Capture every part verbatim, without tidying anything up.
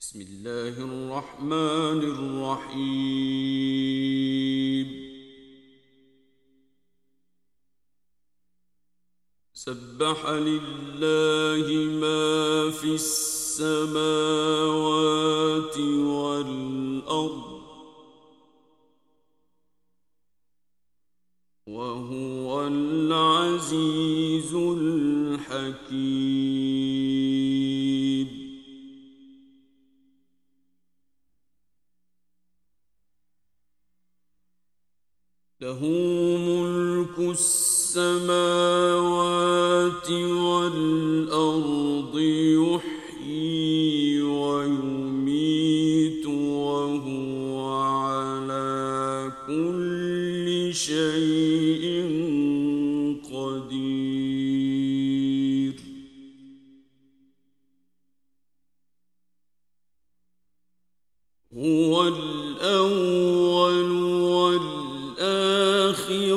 بسم الله الرحمن الرحيم. سبح لله ما في السماوات والأرض وهو العزيز الحكيم. له ملك السماوات والأرض يحيي ويميت وهو على كل شيء قدير. هو الأول والآخر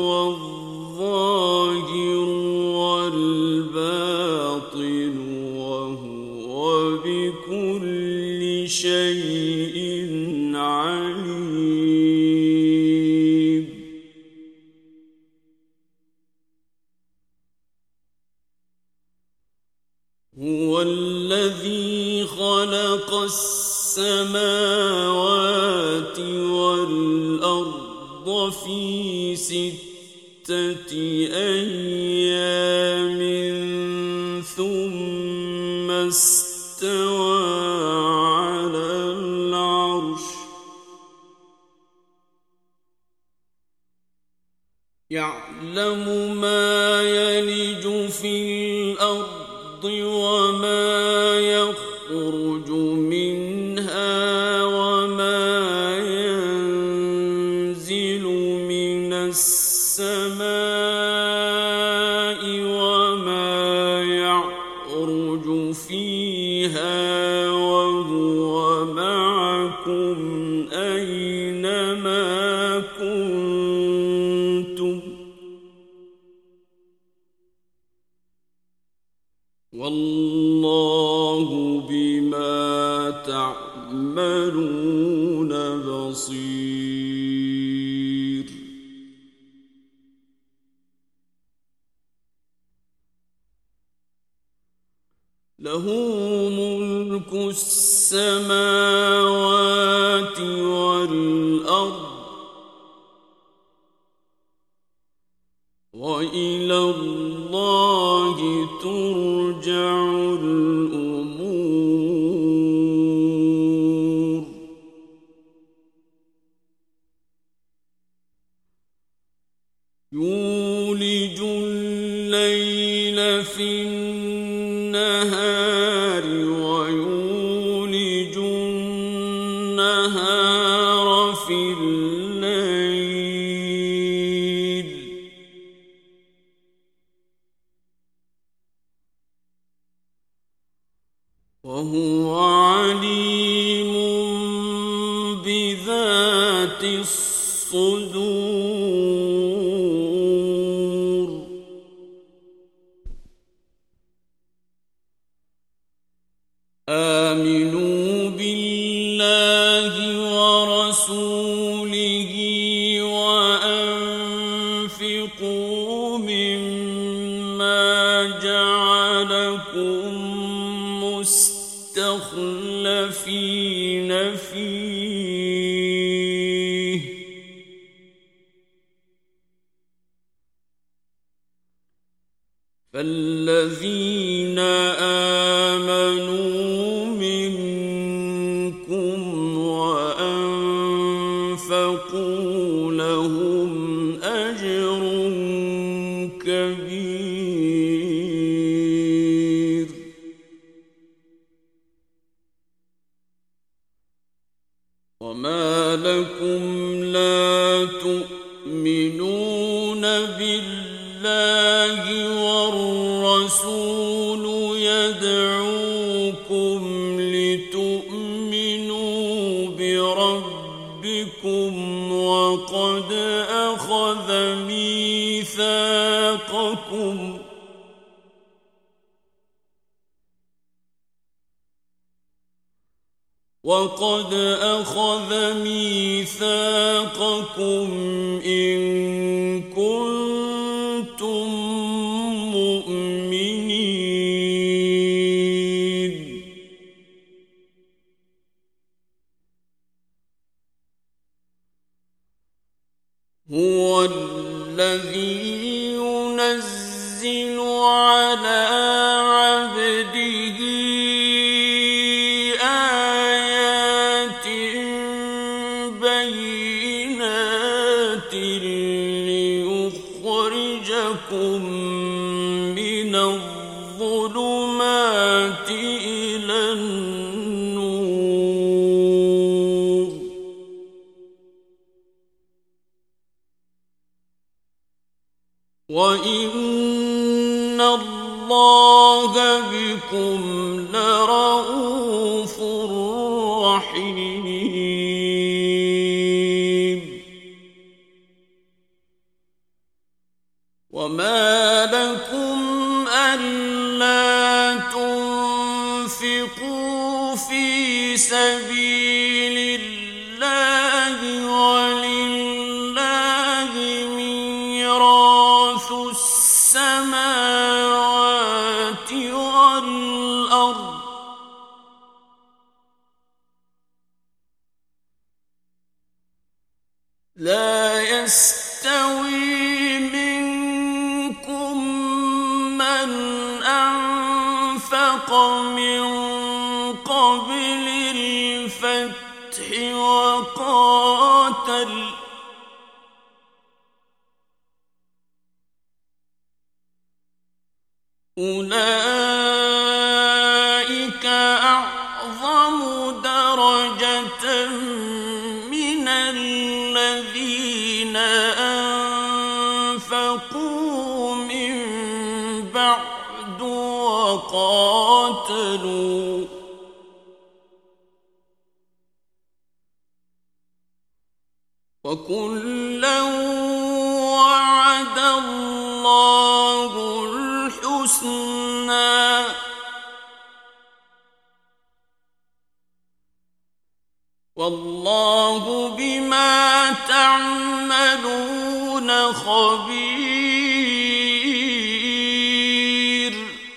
والظاهر والباطن وهو بكل شيء عليم. هو الذي خلق السماوات والأرض في ستة أيام ثم استوى على العرش يعلم ما يلج في الأرض وما يخرج منها وما ينزل من السماء وما يعرج فيها وهو معكم أينما كنتم والله بما تعملون بصير. له ملك السماوات والأرض وإلى الله ترجع الأمور. يولج الليل في النهار ويولج النهار في الليل وهو عليم بذات الصدور. آمنوا بالله ورسوله وأنفقوا مما جعلكم مستخلفين فيه فالذين آمنوا منكم وأنفقوا لهم أجر كبير. وما لكم لا تؤمنون بالله والرسول يدعوكم لتؤمنوا بربكم وقد أخذ ميثاقكم وقد أخذ ميثاقكم إن كنتم مؤمنين هو الذي ينزل على عبده آيات بينات ليخرجكم من الظلمات إلى النور وإن الله بكم لرءوف رحيم وما لكم ألا تنفقوا في سبيل الله ولله ميراث السماوات والأرض لا يستوي منكم من أنفق من قبل الفتح وقاتل أولئك أعظم درجة من الذين أنفقوا من بعد وقاتلوا وكلا وعد الله الحسنى والله بما تعملون خبير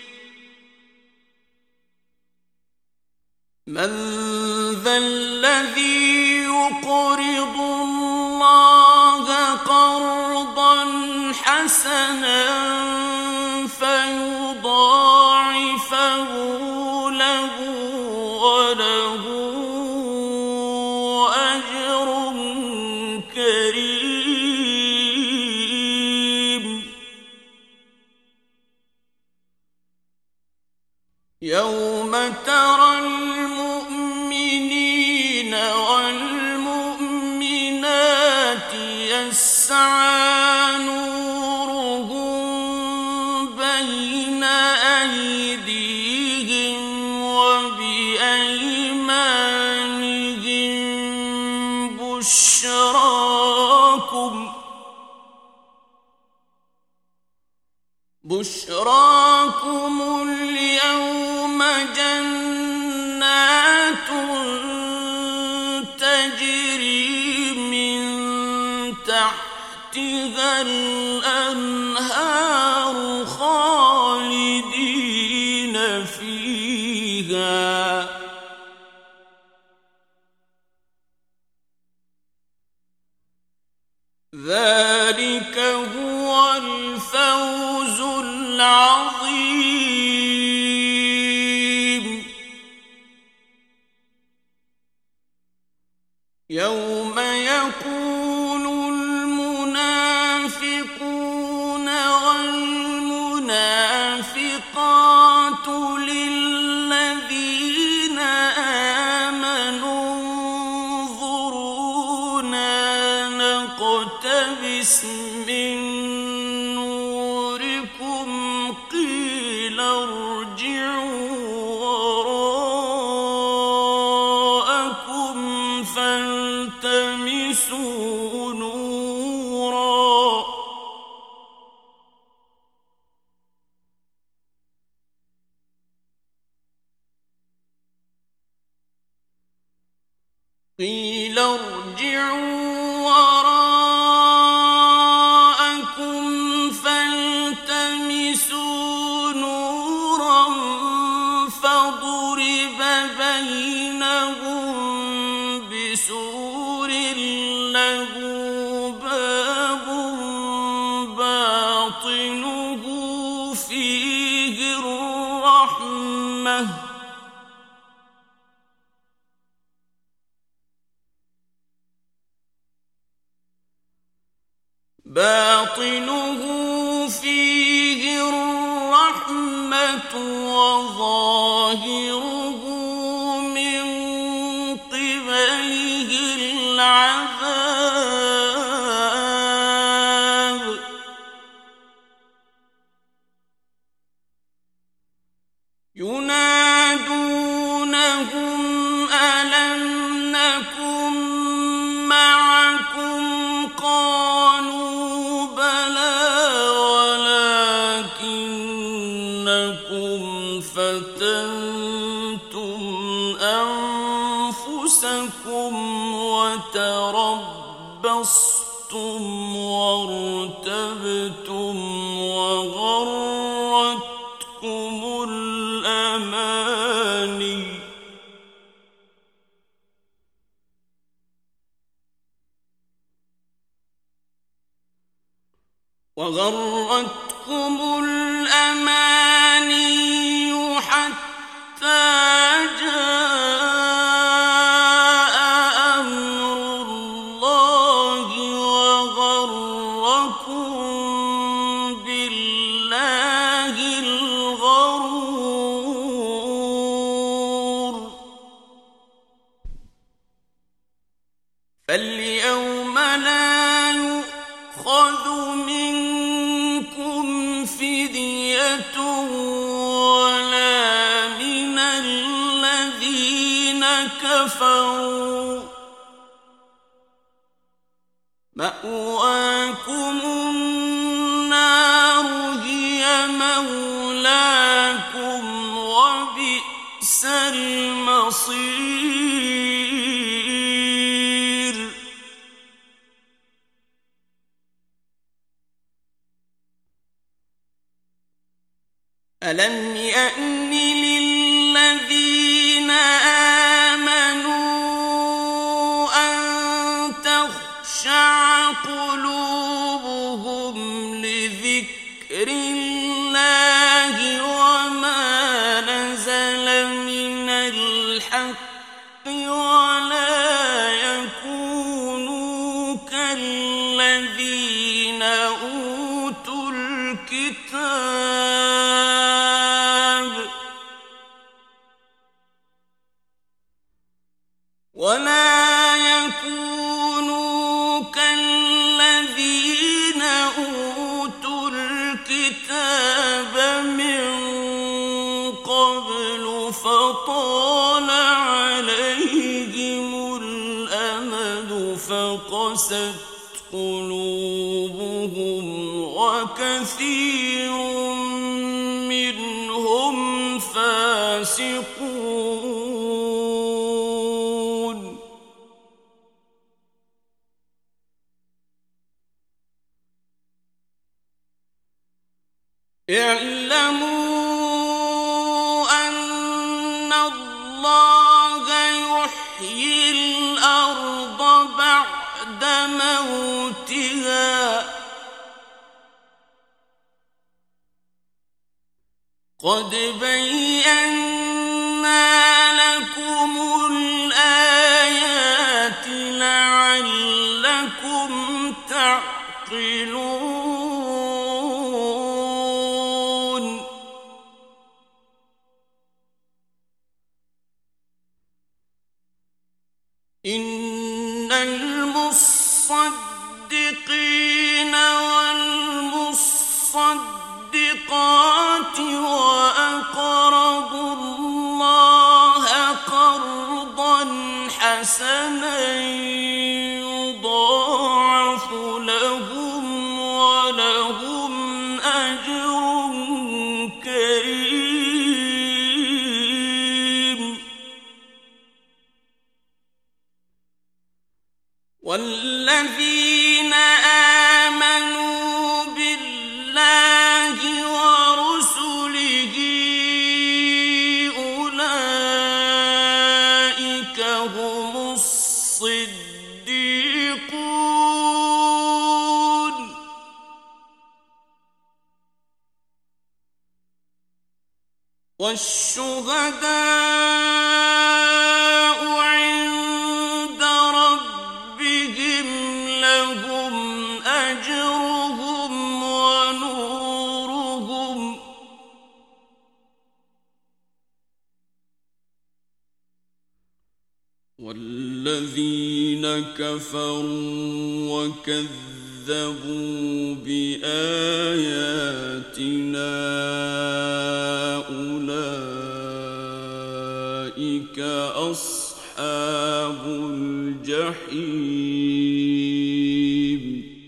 من ذا الذي يقرض الله قرضا حسنا فيضاعفه له وله أجر كريم يوم ترى المؤمنين والمؤمنات يسعى نورهم بين أيديهم وبأيمانهم بشراكم بشراكم اليوم جنات تجري من تحتها الأنهار خالدين فيها ذلك هو الفوز العظيم يوم يقول المنافقون والمنافقات للذين آمنوا انظرونا نقتبس من نوركم قيل ارجعوا وراءكم فالتمسوا نورا قيل ارجعوا وراءكم فالتمسوا نورا فضرب بينهم بسور له باب باطنه فيه الرحمة باطنه فيه الرحمة وظاهره من قبله العذاب ينادونهم ألم نكن معكم قالوا بلى ولكنكم فتنتم أنفسكم وتربصتم وارتبتم وغرتكم الأماني وغرتكم الأماني حتى جاء أمر الله وغركم بالله الغرور فاليوم لا يؤخذ منكم فدية ولا من الذين كفروا مأواكم النار هي مولاكم وبئس المصير ألم يأن للذين آمنوا أن تخشع قلوبهم لذكر الله وما نزل من الحق ولا يكونوا كالذين أوتوا الكتاب ولا يكونوا كالذين أوتوا الكتاب من قبل فطال عليهم الأمد فقست قلوبهم وكثير منهم فاسقون اعلموا أن الله يحيي الأرض بعد موتها قد بينا لكم الآيات لعلكم تعقلون إن المصدقين والمصدقات وأقرضوا الله قرضا حسنا يضاعف لهم ولهم أجر كريم والذين آمنوا بالله ورسله أولئك هم الصديقون والشهداء عند ربهم لهم أجرهم ونورهم والذين كفروا وكذبوا بآياتنا أولئك أصحاب الجحيم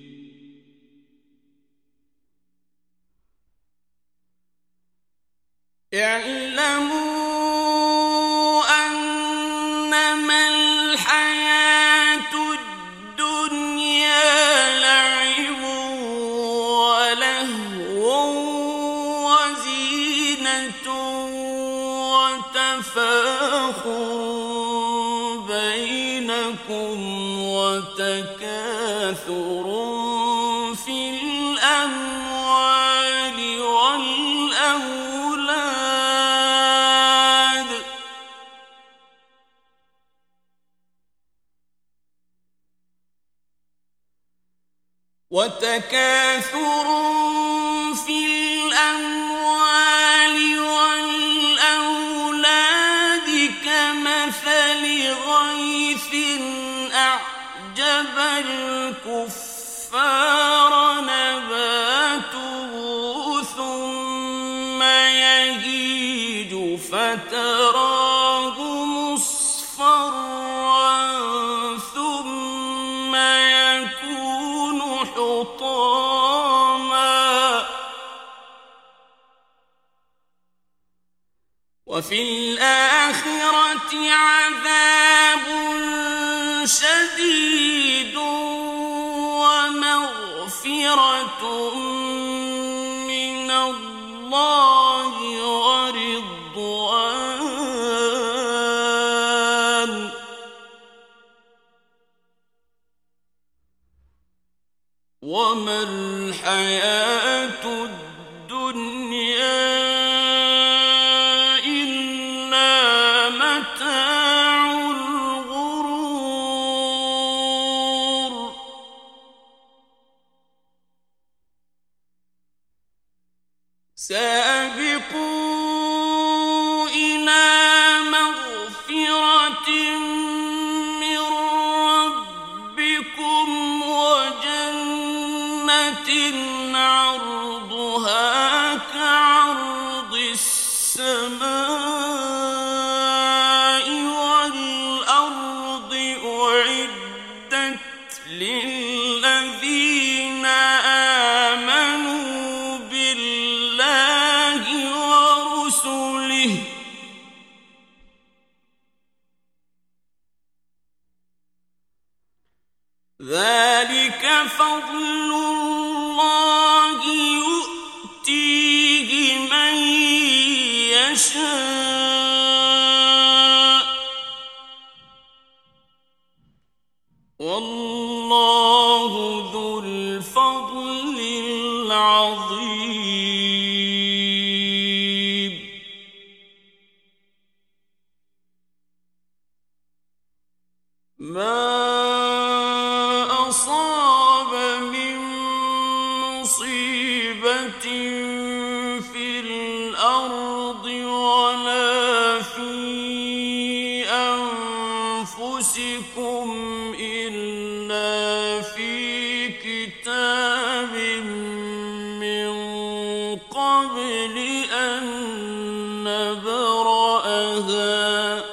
اعلموا أنما الحياة الدنيا لعب ولهو وزينة وتفاخر بينكم وتكاثر في الأموال والأولاد وتكاثر في الأموال والأولاد كمثل غيث أعجب الكفار نباته ثم يهيج فتراه مصفرا ثم يكون حطاما وفي الآخرة عذاب شديد ومغفرة من الله ورضوان وما الحياة الدنيا إلا متاع الغرور سابقوا إلى مغفرة من ربكم وجنة عرضها كعرض السماء والأرض أعدت للذين آمنوا بالله ورسله ذلك فضل الله يؤتيه من يشاء والله ذو الفضل العظيم ما أصاب من مصيبة في الأرض ولا في أنفسكم إلا في كتاب من قبل أن نبرأها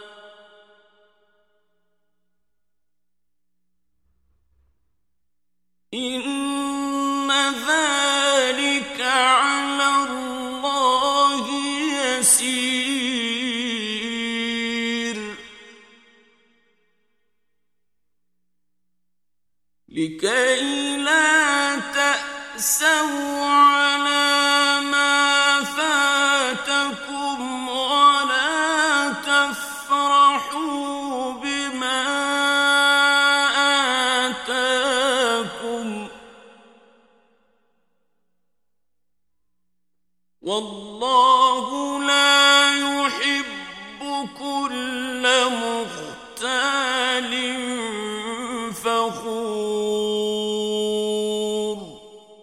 إن ذلك على الله يسير لكي لا تأسوا على ما فاتكم ولا تفرحوا بما آتاكم والله لا يحب كل مختال فخور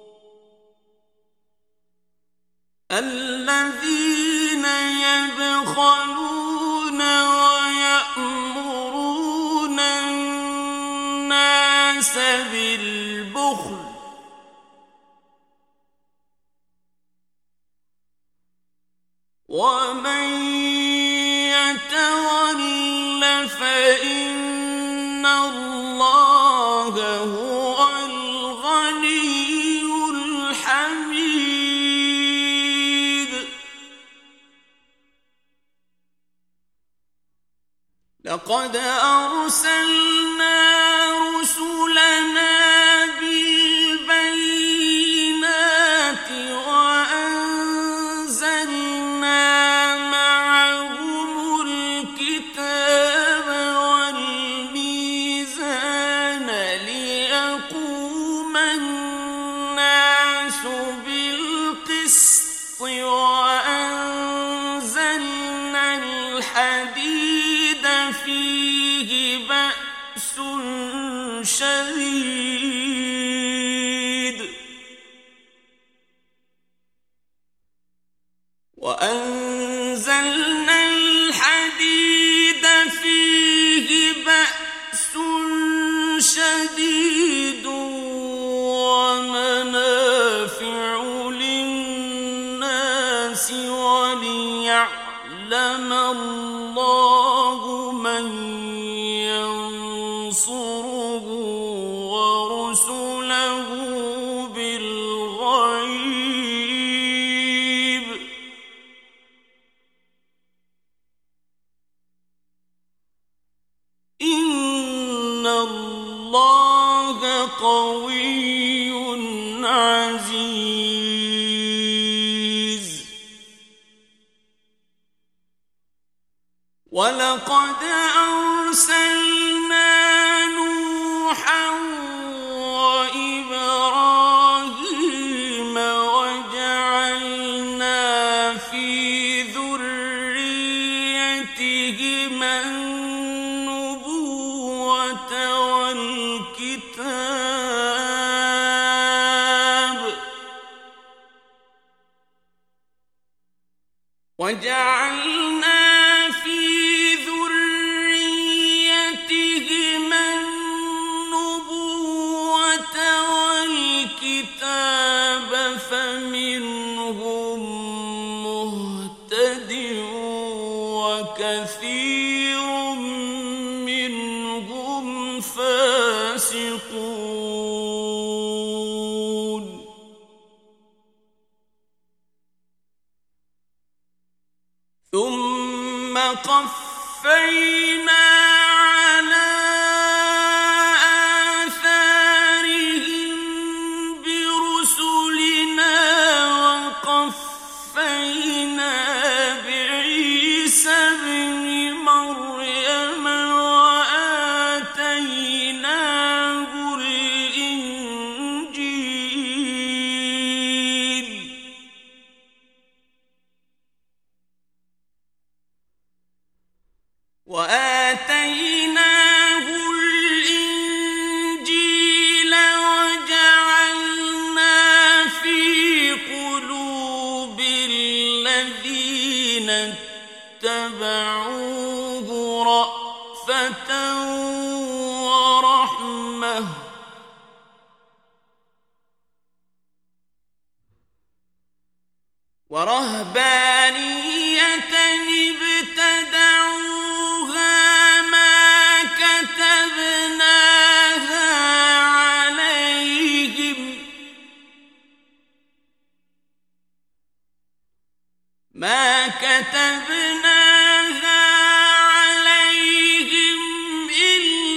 الذين يبخلون ويأمرون الناس بالبخل ومن يتول فإن الله هو الغني الحميد لقد أرسلنا رسلنا بالبينات وأنزلنا معهم الكتاب والميزان ليقوم الناس بالقسط وأنزلنا الحديد فيه بأس شديد وأنزلنا الحديد فيه بأس شديد ومنافع للناس وليعلم الله من ينصره ورسله بالغيب إن الله قوي عزيز ولقد أرسلنا نوحا وإبراهيم وجعلنا في ذريتهما النبوة والكتاب وجعلنا في ذريتهما النبوة والكتاب فمنهم مهتد وكثير منهم فاسقون ثم قفينا على آثارهم برسلنا وقفينا بعيسى ابن مريم وآتيناه الإنجيل وآتيناه الإنجيل وجعلنا في قلوب الذين اتبعوه رأفة ورحمة ورهبانية ابتدعوها ما كتبناها عليهم ما كتبناها عليهم إلا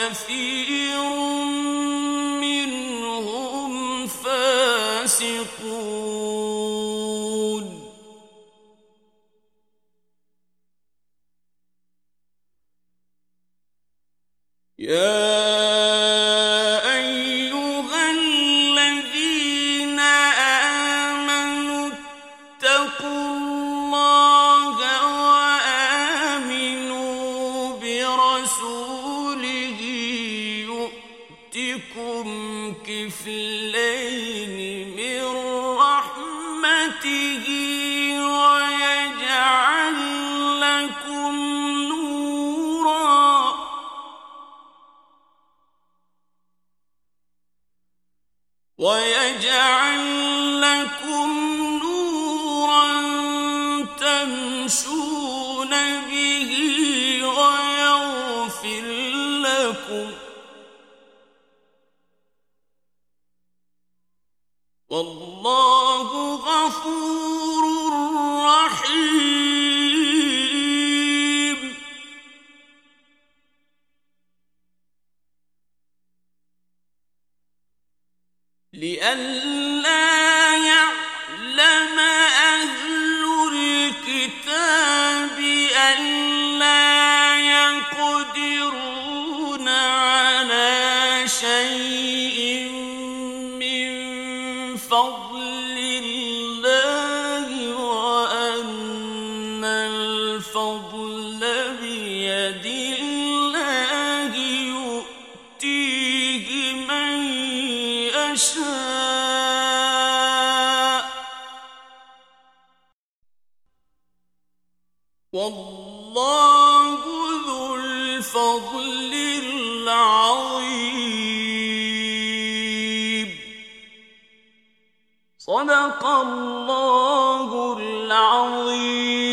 وكثير منهم فاسقون يا كفلين من رحمته ويجعل لكم نورا ويجعل لكم نورا تمشون به ويغفر لكم والله غفور رحيم لئلا يعلم أهل الكتاب ألا يقدرون على شيء فضل الله وأن الفضل بيد الله يؤتيه من يشاء والله ذو الفضل العظيم صدق الله العظيم.